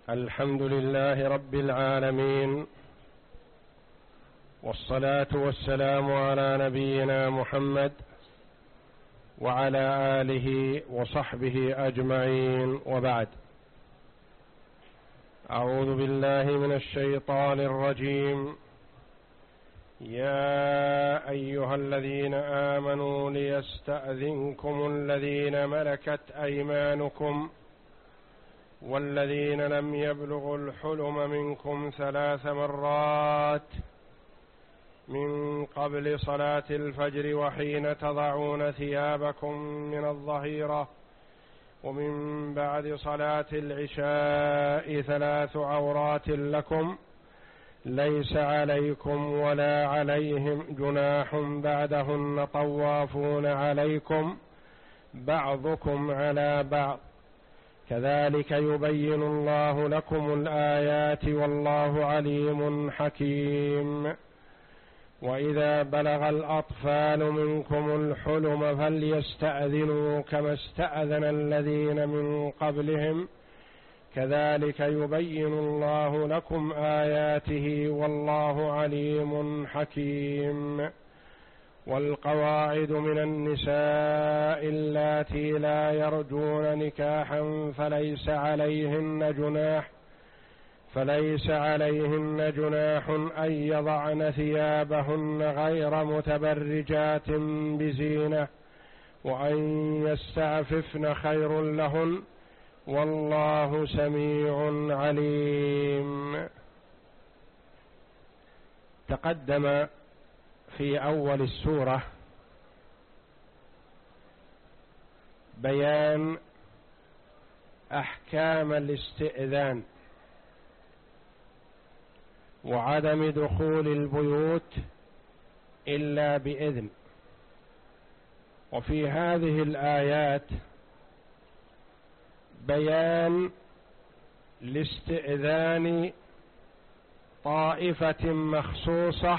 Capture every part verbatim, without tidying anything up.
الحمد لله رب العالمين، والصلاة والسلام على نبينا محمد وعلى آله وصحبه أجمعين، وبعد. أعوذ بالله من الشيطان الرجيم. يا أيها الذين آمنوا ليستأذنكم الذين ملكت أيمانكم والذين لم يبلغوا الحلم منكم ثلاث مرات من قبل صلاة الفجر وحين تضعون ثيابكم من الظهيرة ومن بعد صلاة العشاء ثلاث عورات لكم ليس عليكم ولا عليهم جناح بعدهن طوافون عليكم بعضكم على بعض كذلك يبين الله لكم الآيات والله عليم حكيم. وإذا بلغ الأطفال منكم الحلم فليستأذنوا كما استأذن الذين من قبلهم كذلك يبين الله لكم آياته والله عليم حكيم. والقواعد من النساء اللاتي لا يرجون نكاحا فليس عليهن جناح فليس عليهن جناح أن يضعن ثيابهن غير متبرجات بزينة وأن يستعففن خير لهن والله سميع عليم. تقدم في أول السورة بيان أحكام الاستئذان وعدم دخول البيوت إلا بإذن. وفي هذه الآيات بيان لاستئذان طائفة مخصوصة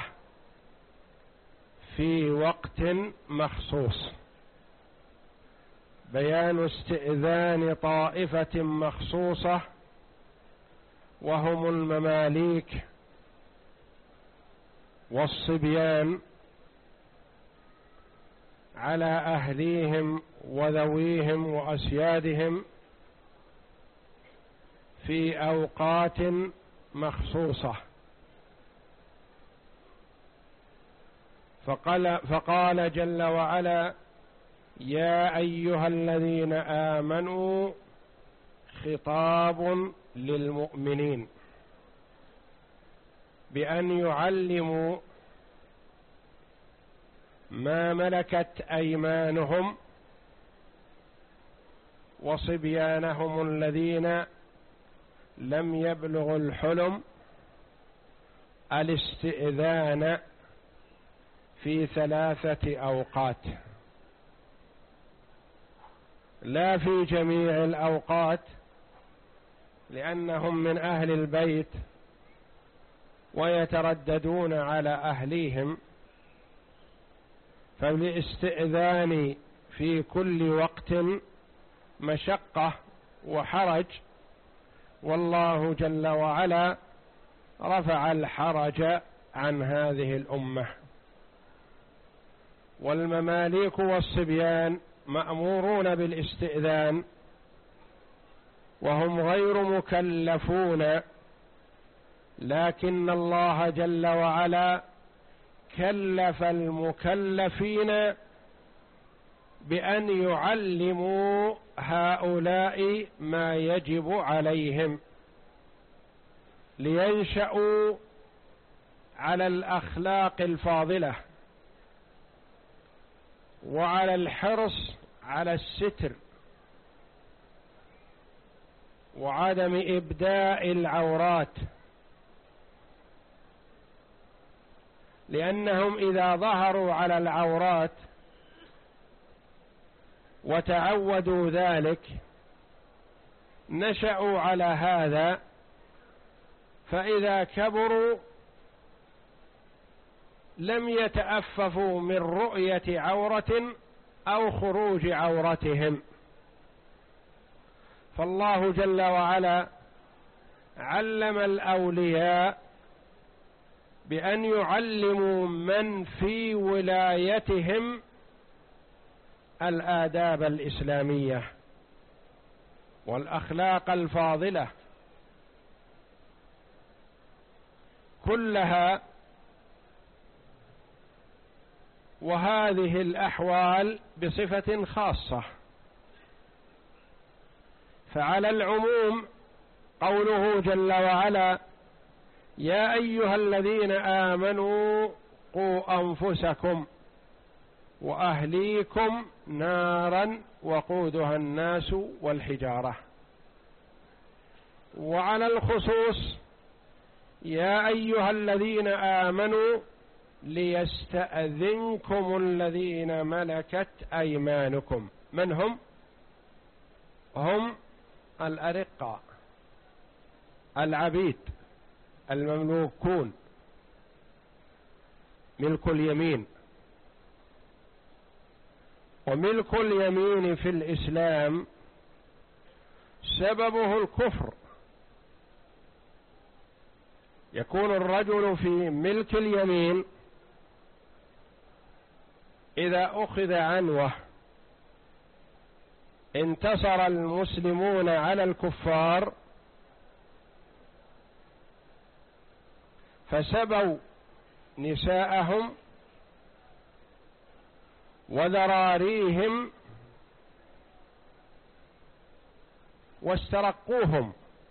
في وقت مخصوص، بيان استئذان طائفة مخصوصة وهم المماليك والصبيان على أهليهم وذويهم وأسيادهم في أوقات مخصوصة. فقال, فقال جل وعلا: يا أيها الذين آمنوا، خطاب للمؤمنين بأن يعلموا ما ملكت أيمانهم وصبيانهم الذين لم يبلغوا الحلم الاستئذان في ثلاثة أوقات، لا في جميع الأوقات لأنهم من أهل البيت ويترددون على أهليهم، فالاستئذان في كل وقت مشقة وحرج، والله جل وعلا رفع الحرج عن هذه الأمة. والمماليك والصبيان مأمورون بالاستئذان وهم غير مكلفون، لكن الله جل وعلا كلف المكلفين بأن يعلموا هؤلاء ما يجب عليهم لينشأوا على الأخلاق الفاضلة وعلى الحرص على الستر وعدم إبداء العورات، لأنهم إذا ظهروا على العورات وتعودوا ذلك نشأوا على هذا، فإذا كبروا لم يتأففوا من رؤية عورة أو خروج عورتهم. فالله جل وعلا علم الأولياء بأن يعلموا من في ولايتهم الآداب الإسلامية والأخلاق الفاضلة كلها، وهذه الأحوال بصفة خاصة. فعلى العموم قوله جل وعلا: يا أيها الذين آمنوا قوا أنفسكم وأهليكم نارا وقودها الناس والحجارة. وعلى الخصوص: يا أيها الذين آمنوا ليستأذنكم الذين ملكت أيمانكم. من هم؟ هم الأرقاء، العبيد المملوكون، ملك اليمين. وملك اليمين في الإسلام سببه الكفر. يكون الرجل في ملك اليمين إذا أخذ عنوه انتصر المسلمون على الكفار فسبوا نساءهم وذراريهم واسترقوهم،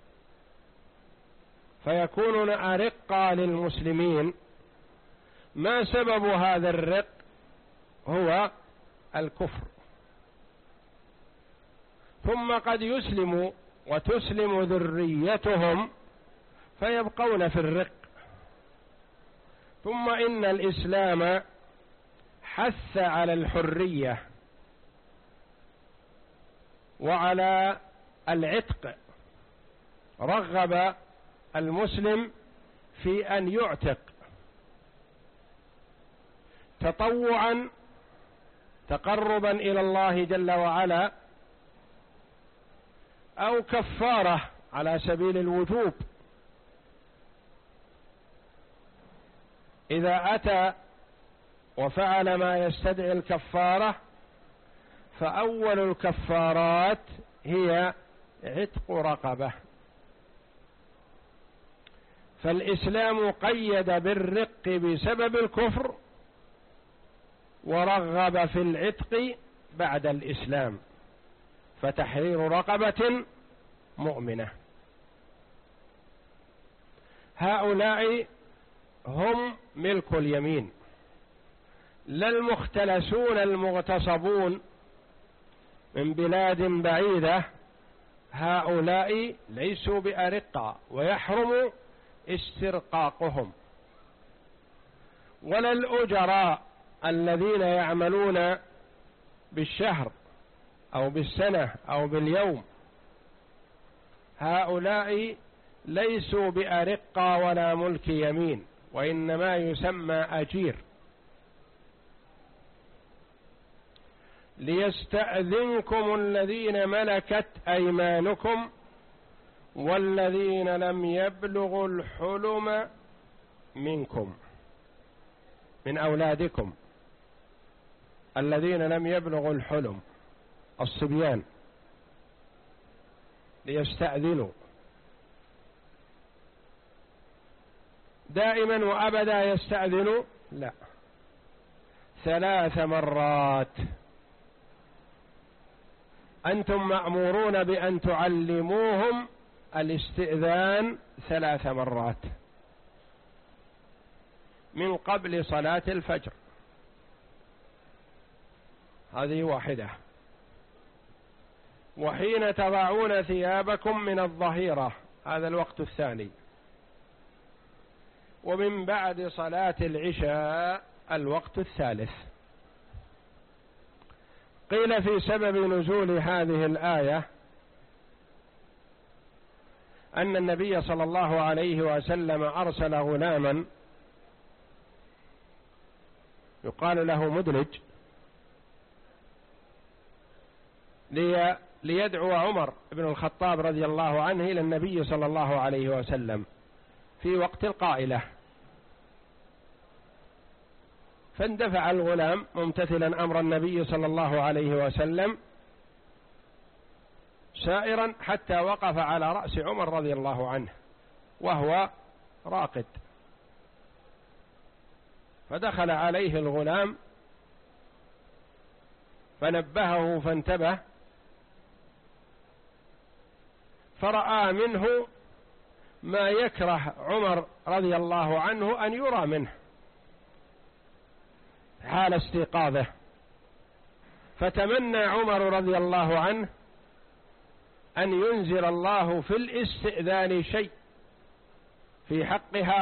فيكونون أرقا للمسلمين. ما سبب هذا الرق؟ هو الكفر. ثم قد يسلم وتسلم ذريتهم فيبقون في الرق. ثم إن الإسلام حث على الحرية وعلى العتق، رغب المسلم في أن يعتق تطوعا تقربا إلى الله جل وعلا، أو كفارة على سبيل الوجوب. إذا أتى وفعل ما يستدعي الكفارة فأول الكفارات هي عتق رقبة. فالإسلام قيد بالرق بسبب الكفر ورغب في العتق بعد الإسلام، فتحرير رقبة مؤمنة. هؤلاء هم ملك اليمين، لا المختلسون المغتصبون من بلاد بعيدة. هؤلاء ليسوا بأرقاء ويحرم استرقاقهم. ولا الأجراء الذين يعملون بالشهر أو بالسنة أو باليوم، هؤلاء ليسوا بأرقاء ولا ملك يمين، وإنما يسمى أجير. ليستأذنكم الذين ملكت أيمانكم والذين لم يبلغوا الحلم منكم، من أولادكم الذين لم يبلغوا الحلم، الصبيان، ليستأذنوا. دائما وأبدا يستأذنوا؟ لا، ثلاث مرات. أنتم مأمورون بأن تعلموهم الاستئذان ثلاث مرات من قبل صلاة الفجر، هذه واحدة. وحين تضعون ثيابكم من الظهيرة، هذا الوقت الثاني. ومن بعد صلاة العشاء الوقت الثالث. قيل في سبب نزول هذه الآية أن النبي صلى الله عليه وسلم أرسل غلاما يقال له مدلج ليدعو عمر بن الخطاب رضي الله عنه إلى النبي صلى الله عليه وسلم في وقت القائلة، فاندفع الغلام ممتثلا أمر النبي صلى الله عليه وسلم سائرا حتى وقف على رأس عمر رضي الله عنه وهو راقد، فدخل عليه الغلام فنبهه فانتبه، فرأى منه ما يكره عمر رضي الله عنه أن يرى منه حال استيقاظه، فتمنى عمر رضي الله عنه أن ينزل الله في الاستئذان شيء في حقها